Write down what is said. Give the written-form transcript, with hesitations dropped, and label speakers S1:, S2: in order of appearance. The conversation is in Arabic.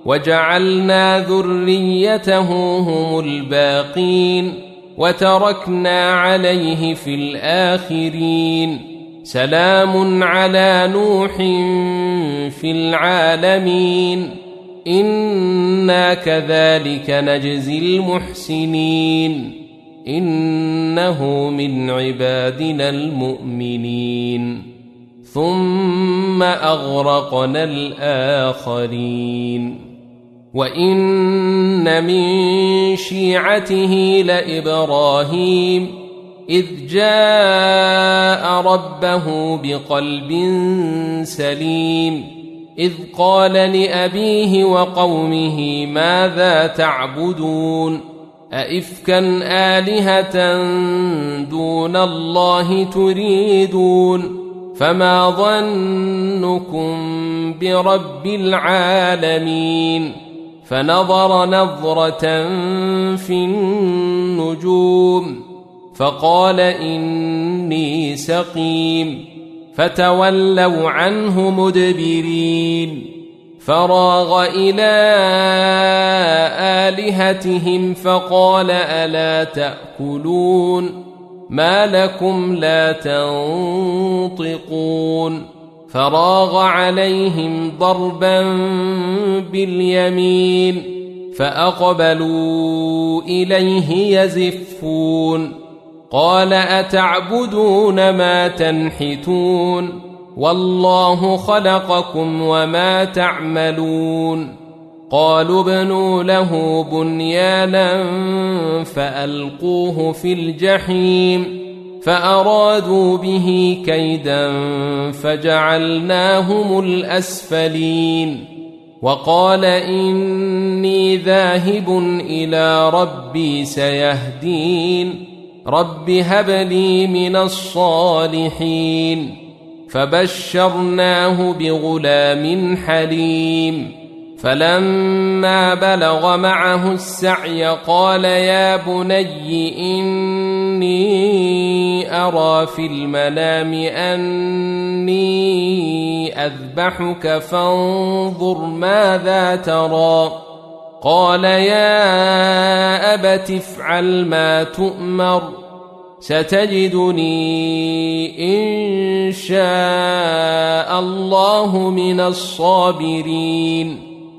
S1: وجعلنا ذريته هم الباقين وتركنا عليه في الآخرين سلام على نوح في العالمين إنا كذلك نجزي المحسنين إنه من عبادنا المؤمنين ثم أغرقنا الآخرين وإن من شيعته لإبراهيم إذ جاء ربه بقلب سليم إذ قال لأبيه وقومه ماذا تعبدون أئفكا آلهة دون الله تريدون فما ظنكم برب العالمين فنظر نظرة في النجوم فقال إني سقيم فتولوا عنه مدبرين فراغ إلى آلهتهم فقال ألا تأكلون ما لكم لا تنطقون فراغ عليهم ضربا باليمين فأقبلوا إليه يزفون قال أتعبدون ما تنحتون والله خلقكم وما تعملون قالوا ابنوا له بنيانا فألقوه في الجحيم فأرادوا به كيدا فجعلناهم الأسفلين وقال إني ذاهب إلى ربي سيهدين رب هب لي من الصالحين فبشرناه بغلام حليم فلما بلغ معه السعي قال يا بني إني أرى في المنام أني أذبحك فانظر ماذا ترى قال يا أبت افعل ما تؤمر ستجدني إن شاء الله من الصابرين